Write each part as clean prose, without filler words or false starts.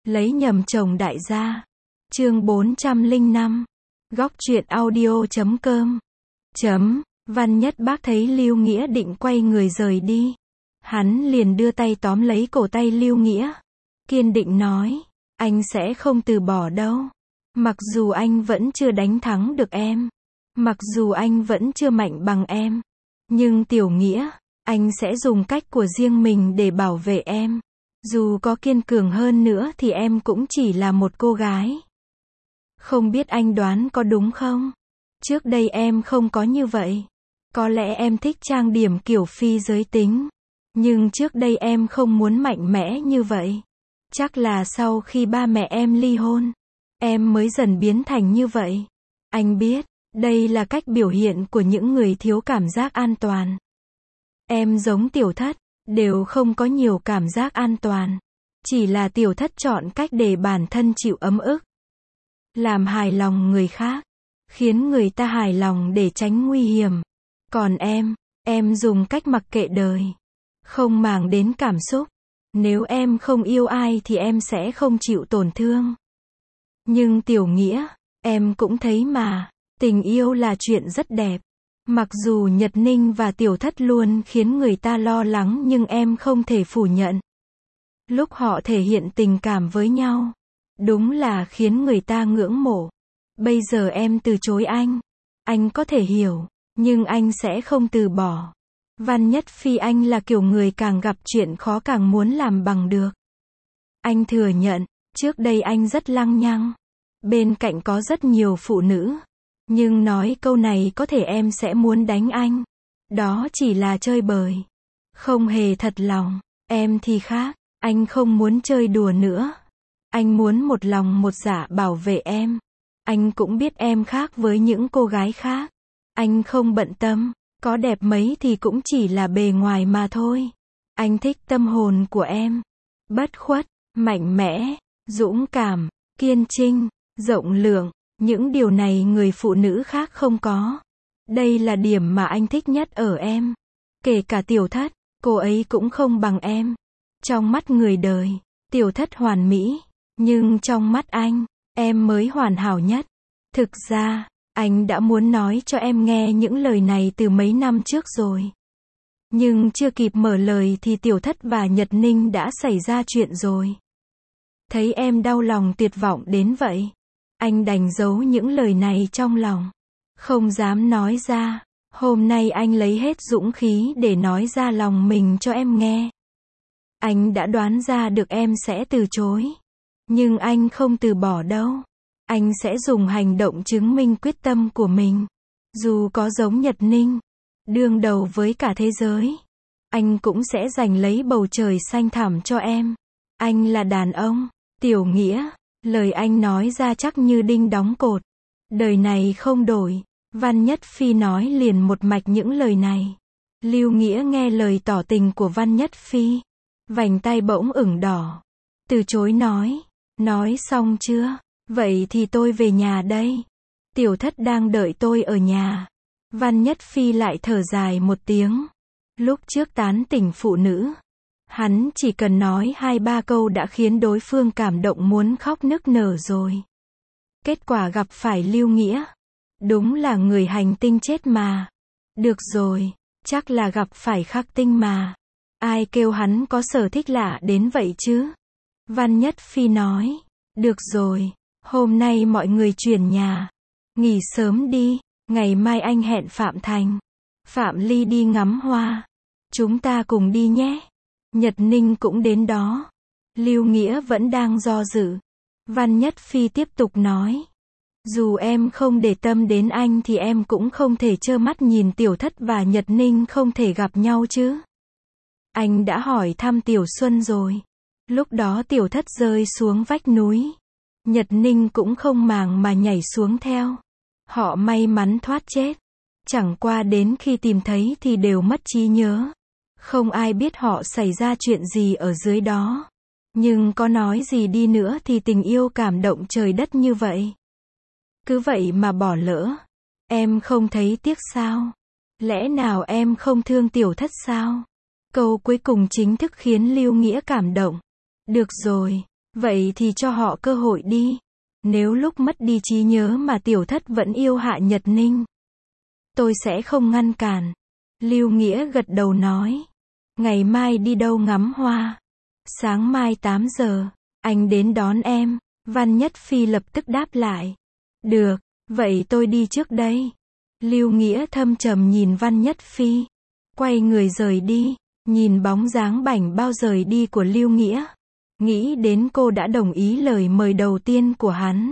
Lấy nhầm chồng đại gia. Chương 405. Góc truyện audio.com. Văn Nhất Bác thấy Lưu Nghĩa định quay người rời đi. Hắn liền đưa tay tóm lấy cổ tay Lưu Nghĩa. Kiên định nói, anh sẽ không từ bỏ đâu. Mặc dù anh vẫn chưa đánh thắng được em. Mặc dù anh vẫn chưa mạnh bằng em. Nhưng Tiểu Nghĩa, anh sẽ dùng cách của riêng mình để bảo vệ em. Dù có kiên cường hơn nữa thì em cũng chỉ là một cô gái. Không biết anh đoán có đúng không? Trước đây em không có như vậy. Có lẽ em thích trang điểm kiểu phi giới tính. Nhưng trước đây em không muốn mạnh mẽ như vậy. Chắc là sau khi ba mẹ em ly hôn, em mới dần biến thành như vậy. Anh biết, đây là cách biểu hiện của những người thiếu cảm giác an toàn. Em giống Tiểu Thất, đều không có nhiều cảm giác an toàn. Chỉ là Tiểu Thất chọn cách để bản thân chịu ấm ức. Làm hài lòng người khác, khiến người ta hài lòng để tránh nguy hiểm. Còn em dùng cách mặc kệ đời. Không màng đến cảm xúc. Nếu em không yêu ai thì em sẽ không chịu tổn thương. Nhưng Tiểu Nghĩa, em cũng thấy mà, tình yêu là chuyện rất đẹp. Mặc dù Nhật Ninh và Tiểu Thất luôn khiến người ta lo lắng nhưng em không thể phủ nhận. Lúc họ thể hiện tình cảm với nhau, đúng là khiến người ta ngưỡng mộ. Bây giờ em từ chối anh có thể hiểu, nhưng anh sẽ không từ bỏ. Văn Nhất Phi, anh là kiểu người càng gặp chuyện khó càng muốn làm bằng được. Anh thừa nhận, trước đây anh rất lăng nhăng. Bên cạnh có rất nhiều phụ nữ. Nhưng nói câu này có thể em sẽ muốn đánh anh. Đó chỉ là chơi bời. Không hề thật lòng. Em thì khác, anh không muốn chơi đùa nữa. Anh muốn một lòng một dạ bảo vệ em. Anh cũng biết em khác với những cô gái khác. Anh không bận tâm. Có đẹp mấy thì cũng chỉ là bề ngoài mà thôi. Anh thích tâm hồn của em. Bất khuất, mạnh mẽ, dũng cảm, kiên trinh, rộng lượng. Những điều này người phụ nữ khác không có. Đây là điểm mà anh thích nhất ở em. Kể cả Tiểu Thất, cô ấy cũng không bằng em. Trong mắt người đời, Tiểu Thất hoàn mỹ. Nhưng trong mắt anh, em mới hoàn hảo nhất. Thực ra, anh đã muốn nói cho em nghe những lời này từ mấy năm trước rồi. Nhưng chưa kịp mở lời thì Tiểu Thất và Nhật Ninh đã xảy ra chuyện rồi. Thấy em đau lòng tuyệt vọng đến vậy, anh đành giấu những lời này trong lòng. Không dám nói ra. Hôm nay anh lấy hết dũng khí để nói ra lòng mình cho em nghe. Anh đã đoán ra được em sẽ từ chối. Nhưng anh không từ bỏ đâu. Anh sẽ dùng hành động chứng minh quyết tâm của mình. Dù có giống Nhật Ninh, đương đầu với cả thế giới, anh cũng sẽ giành lấy bầu trời xanh thẳm cho em. Anh là đàn ông. Tiểu Nghĩa, lời anh nói ra chắc như đinh đóng cột. Đời này không đổi. Văn Nhất Phi nói liền một mạch những lời này. Lưu Nghĩa nghe lời tỏ tình của Văn Nhất Phi, vành tay bỗng ửng đỏ. Từ chối nói xong chưa? Vậy thì tôi về nhà đây. Tiểu Thất đang đợi tôi ở nhà. Văn Nhất Phi lại thở dài một tiếng. Lúc trước tán tỉnh phụ nữ, hắn chỉ cần nói 2-3 câu đã khiến đối phương cảm động muốn khóc nức nở rồi. Kết quả gặp phải Lưu Nghĩa. Đúng là người hành tinh chết mà. Được rồi, chắc là gặp phải khắc tinh mà. Ai kêu hắn có sở thích lạ đến vậy chứ? Văn Nhất Phi nói. Được rồi, hôm nay mọi người chuyển nhà. Nghỉ sớm đi, ngày mai anh hẹn Phạm Thành, Phạm Ly đi ngắm hoa. Chúng ta cùng đi nhé. Nhật Ninh cũng đến đó. Lưu Nghĩa vẫn đang do dự. Văn Nhất Phi tiếp tục nói. Dù em không để tâm đến anh thì em cũng không thể trơ mắt nhìn Tiểu Thất và Nhật Ninh không thể gặp nhau chứ. Anh đã hỏi thăm Tiểu Xuân rồi. Lúc đó Tiểu Thất rơi xuống vách núi. Nhật Ninh cũng không màng mà nhảy xuống theo. Họ may mắn thoát chết. Chẳng qua đến khi tìm thấy thì đều mất trí nhớ. Không ai biết họ xảy ra chuyện gì ở dưới đó. Nhưng có nói gì đi nữa thì tình yêu cảm động trời đất như vậy. Cứ vậy mà bỏ lỡ. Em không thấy tiếc sao? Lẽ nào em không thương Tiểu Thất sao? Câu cuối cùng chính thức khiến Lưu Nghĩa cảm động. Được rồi. Vậy thì cho họ cơ hội đi. Nếu lúc mất đi trí nhớ mà tiểu thất vẫn yêu Hạ Nhật Ninh, tôi sẽ không ngăn cản. Lưu Nghĩa gật đầu nói. Ngày mai đi đâu ngắm hoa? Sáng mai 8 giờ, anh đến đón em. Văn Nhất Phi lập tức đáp lại. Được, vậy tôi đi trước đây. Lưu Nghĩa thâm trầm nhìn Văn Nhất Phi, quay người rời đi, nhìn bóng dáng bảnh bao rời đi của Lưu Nghĩa. Nghĩ đến cô đã đồng ý lời mời đầu tiên của hắn.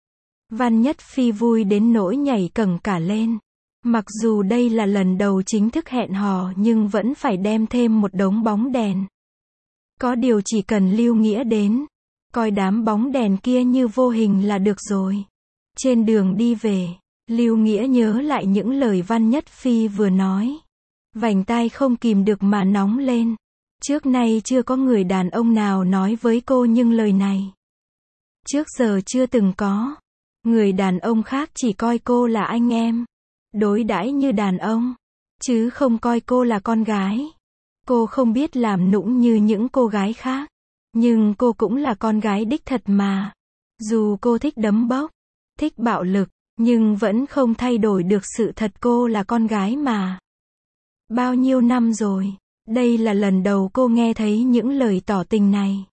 Văn Nhất Phi vui đến nỗi nhảy cẫng cả lên. Mặc dù đây là lần đầu chính thức hẹn hò nhưng vẫn phải đem thêm một đống bóng đèn. Có điều chỉ cần Lưu Nghĩa đến, coi đám bóng đèn kia như vô hình là được rồi. Trên đường đi về, Lưu Nghĩa nhớ lại những lời Văn Nhất Phi vừa nói. Vành tai không kìm được mà nóng lên. Trước nay chưa có người đàn ông nào nói với cô những lời này. Trước giờ chưa từng có. Người đàn ông khác chỉ coi cô là anh em, đối đãi như đàn ông, chứ không coi cô là con gái. Cô không biết làm nũng như những cô gái khác, nhưng cô cũng là con gái đích thật mà. Dù cô thích đấm bốc, thích bạo lực, nhưng vẫn không thay đổi được sự thật cô là con gái mà. Bao nhiêu năm rồi, đây là lần đầu cô nghe thấy những lời tỏ tình này.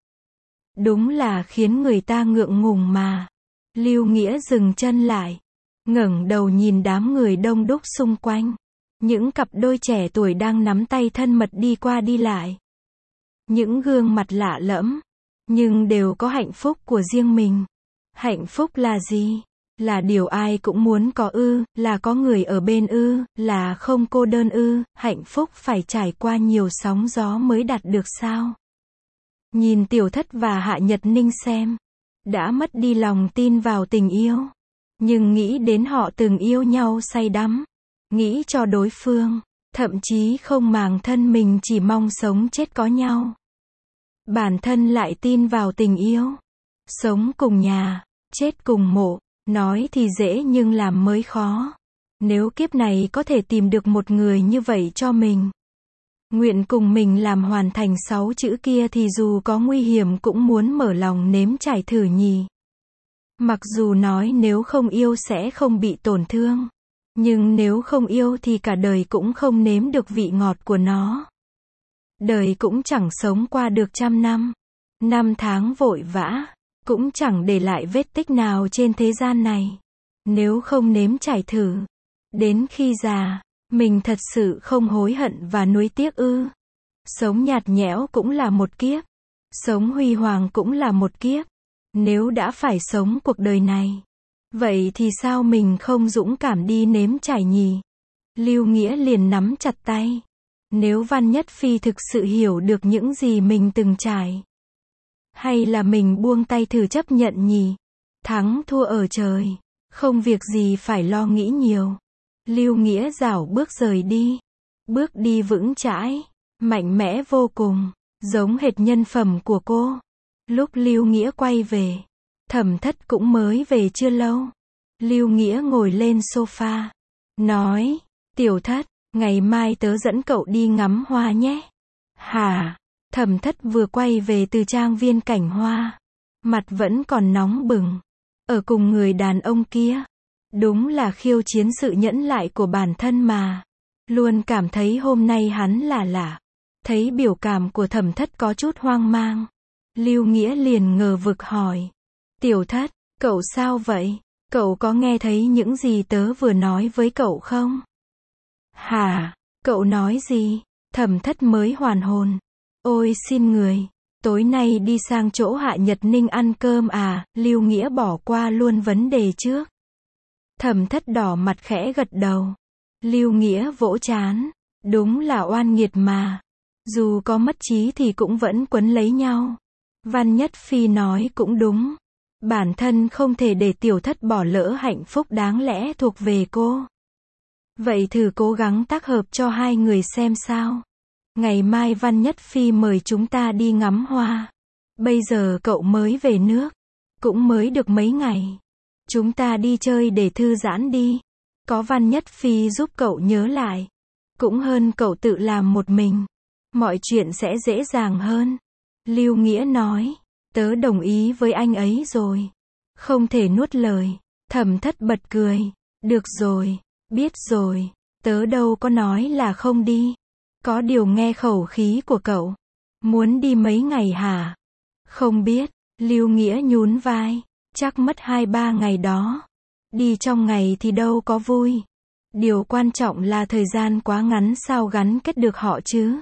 Đúng là khiến người ta ngượng ngùng mà. Lưu Nghĩa dừng chân lại, ngẩng đầu nhìn đám người đông đúc xung quanh. Những cặp đôi trẻ tuổi đang nắm tay thân mật đi qua đi lại. Những gương mặt lạ lẫm, nhưng đều có hạnh phúc của riêng mình. Hạnh phúc là gì? Là điều ai cũng muốn có ư, là có người ở bên ư, là không cô đơn ư, hạnh phúc phải trải qua nhiều sóng gió mới đạt được sao? Nhìn Tiểu Thất và Hạ Nhật Ninh xem, đã mất đi lòng tin vào tình yêu. Nhưng nghĩ đến họ từng yêu nhau say đắm, nghĩ cho đối phương, thậm chí không màng thân mình chỉ mong sống chết có nhau. Bản thân lại tin vào tình yêu. Sống cùng nhà, chết cùng mộ, nói thì dễ nhưng làm mới khó. Nếu kiếp này có thể tìm được một người như vậy cho mình, nguyện cùng mình làm hoàn thành 6 chữ kia thì dù có nguy hiểm cũng muốn mở lòng nếm trải thử nhỉ. Mặc dù nói nếu không yêu sẽ không bị tổn thương, nhưng nếu không yêu thì cả đời cũng không nếm được vị ngọt của nó. Đời cũng chẳng sống qua được 100 năm. Năm tháng vội vã, cũng chẳng để lại vết tích nào trên thế gian này. Nếu không nếm trải thử, đến khi già, mình thật sự không hối hận và nuối tiếc ư? Sống nhạt nhẽo cũng là một kiếp, sống huy hoàng cũng là một kiếp. Nếu đã phải sống cuộc đời này, vậy thì sao mình không dũng cảm đi nếm trải nhỉ? Lưu Nghĩa liền nắm chặt tay. Nếu Văn Nhất Phi thực sự hiểu được những gì mình từng trải, hay là mình buông tay thử chấp nhận nhỉ? Thắng thua ở trời, không việc gì phải lo nghĩ nhiều. Lưu Nghĩa rảo bước rời đi. Bước đi vững chãi, mạnh mẽ vô cùng, giống hệt nhân phẩm của cô. Lúc Lưu Nghĩa quay về, Thẩm Thất cũng mới về chưa lâu. Lưu Nghĩa ngồi lên sofa, nói, Tiểu Thất, ngày mai tớ dẫn cậu đi ngắm hoa nhé. Hả? Thẩm Thất vừa quay về từ trang viên cảnh hoa, mặt vẫn còn nóng bừng, ở cùng người đàn ông kia. Đúng là khiêu chiến sự nhẫn nại của bản thân mà. Luôn cảm thấy hôm nay hắn là lạ. Thấy biểu cảm của Thẩm Thất có chút hoang mang, Lưu Nghĩa liền ngờ vực hỏi, Tiểu Thất, cậu sao vậy? Cậu có nghe thấy những gì tớ vừa nói với cậu không? Hả? Cậu nói gì? Thẩm Thất mới hoàn hồn. Ôi xin người, tối nay đi sang chỗ Hạ Nhật Ninh ăn cơm à? Lưu Nghĩa bỏ qua luôn vấn đề trước. Thẩm Thất đỏ mặt khẽ gật đầu. Lưu Nghĩa vỗ trán. Đúng là oan nghiệt mà. Dù có mất trí thì cũng vẫn quấn lấy nhau. Văn Nhất Phi nói cũng đúng. Bản thân không thể để Tiểu Thất bỏ lỡ hạnh phúc đáng lẽ thuộc về cô. Vậy thử cố gắng tác hợp cho hai người xem sao. Ngày mai Văn Nhất Phi mời chúng ta đi ngắm hoa. Bây giờ cậu mới về nước, cũng mới được mấy ngày. Chúng ta đi chơi để thư giãn đi. Có Văn Nhất Phi giúp cậu nhớ lại, cũng hơn cậu tự làm một mình. Mọi chuyện sẽ dễ dàng hơn. Lưu Nghĩa nói. Tớ đồng ý với anh ấy rồi. Không thể nuốt lời. Thẩm Thất bật cười. Được rồi, biết rồi. Tớ đâu có nói là không đi. Có điều nghe khẩu khí của cậu. Muốn đi mấy ngày hả? Không biết. Lưu Nghĩa nhún vai. Chắc mất 2-3 ngày đó. Đi trong ngày thì đâu có vui. Điều quan trọng là thời gian quá ngắn sao gắn kết được họ chứ.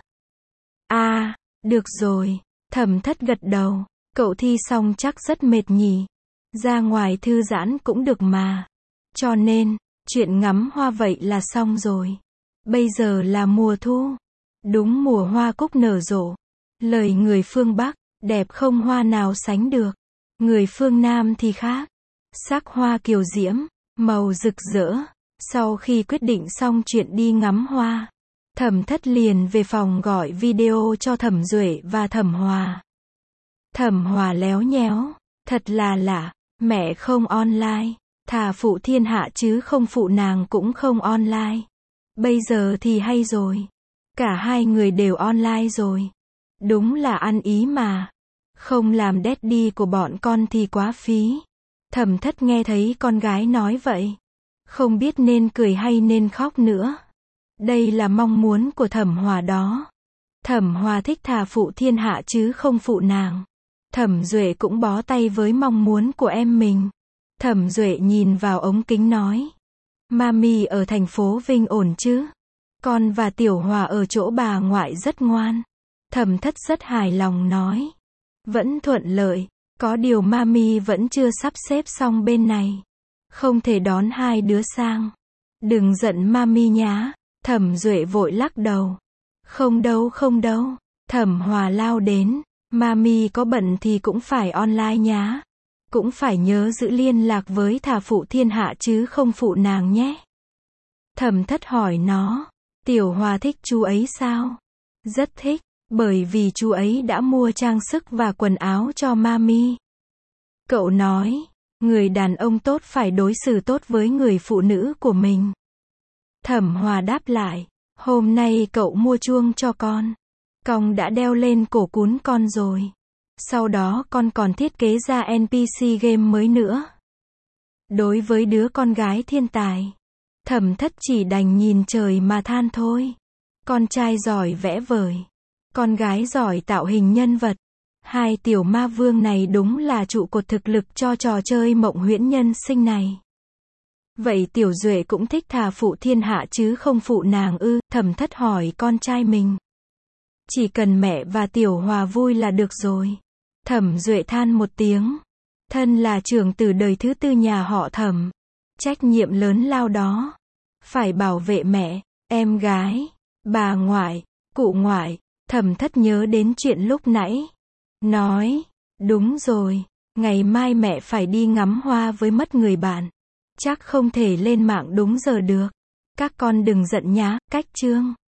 À, được rồi. Thẩm Thất gật đầu. Cậu thi xong chắc rất mệt nhỉ. Ra ngoài thư giãn cũng được mà. Cho nên, chuyện ngắm hoa vậy là xong rồi. Bây giờ là mùa thu. Đúng mùa hoa cúc nở rộ. Lời người phương Bắc, đẹp không hoa nào sánh được. Người phương Nam thì khác. Sắc hoa kiều diễm, màu rực rỡ. Sau khi quyết định xong chuyện đi ngắm hoa, Thẩm Thất liền về phòng gọi video cho Thẩm Duệ và Thẩm Hòa. Thẩm Hòa léo nhéo, thật là lạ, mẹ không online, thà phụ thiên hạ chứ không phụ nàng cũng không online. Bây giờ thì hay rồi, cả hai người đều online rồi. Đúng là ăn ý mà. Không làm daddy của bọn con thì quá phí. Thẩm Thất nghe thấy con gái nói vậy, không biết nên cười hay nên khóc nữa. Đây là mong muốn của Thẩm Hòa đó. Thẩm Hòa thích thà phụ thiên hạ chứ không phụ nàng. Thẩm Duệ cũng bó tay với mong muốn của em mình. Thẩm Duệ nhìn vào ống kính nói. Mami ở thành phố Vinh ổn chứ? Con và Tiểu Hòa ở chỗ bà ngoại rất ngoan. Thẩm Thất rất hài lòng nói. Vẫn thuận lợi, có điều Mami vẫn chưa sắp xếp xong bên này. Không thể đón hai đứa sang. Đừng giận Mami nhá. Thẩm Duệ vội lắc đầu. Không đâu không đâu. Thẩm Hòa lao đến. Mami có bận thì cũng phải online nhá. Cũng phải nhớ giữ liên lạc với thà phụ thiên hạ chứ không phụ nàng nhé. Thẩm Thất hỏi nó. Tiểu Hòa thích chú ấy sao? Rất thích, bởi vì chú ấy đã mua trang sức và quần áo cho Mami. Cậu nói, người đàn ông tốt phải đối xử tốt với người phụ nữ của mình. Thẩm Hòa đáp lại, hôm nay cậu mua chuông cho con. Con đã đeo lên cổ cún con rồi. Sau đó con còn thiết kế ra NPC game mới nữa. Đối với đứa con gái thiên tài, Thẩm Thất chỉ đành nhìn trời mà than thôi. Con trai giỏi vẽ vời, con gái giỏi tạo hình nhân vật. Hai tiểu ma vương này đúng là trụ cột thực lực cho trò chơi mộng huyễn nhân sinh này. Vậy Tiểu Duệ cũng thích thà phụ thiên hạ chứ không phụ nàng ư? Thẩm Thất hỏi con trai mình. Chỉ cần mẹ và Tiểu Hòa vui là được rồi. Thẩm Duệ than một tiếng. Thân là trưởng tử đời thứ tư nhà họ Thẩm. Trách nhiệm lớn lao đó. Phải bảo vệ mẹ, em gái, bà ngoại, cụ ngoại. Thẩm Thất nhớ đến chuyện lúc nãy. Nói, đúng rồi, ngày mai mẹ phải đi ngắm hoa với mất người bạn. Chắc không thể lên mạng đúng giờ được. Các con đừng giận nhá, cách chương.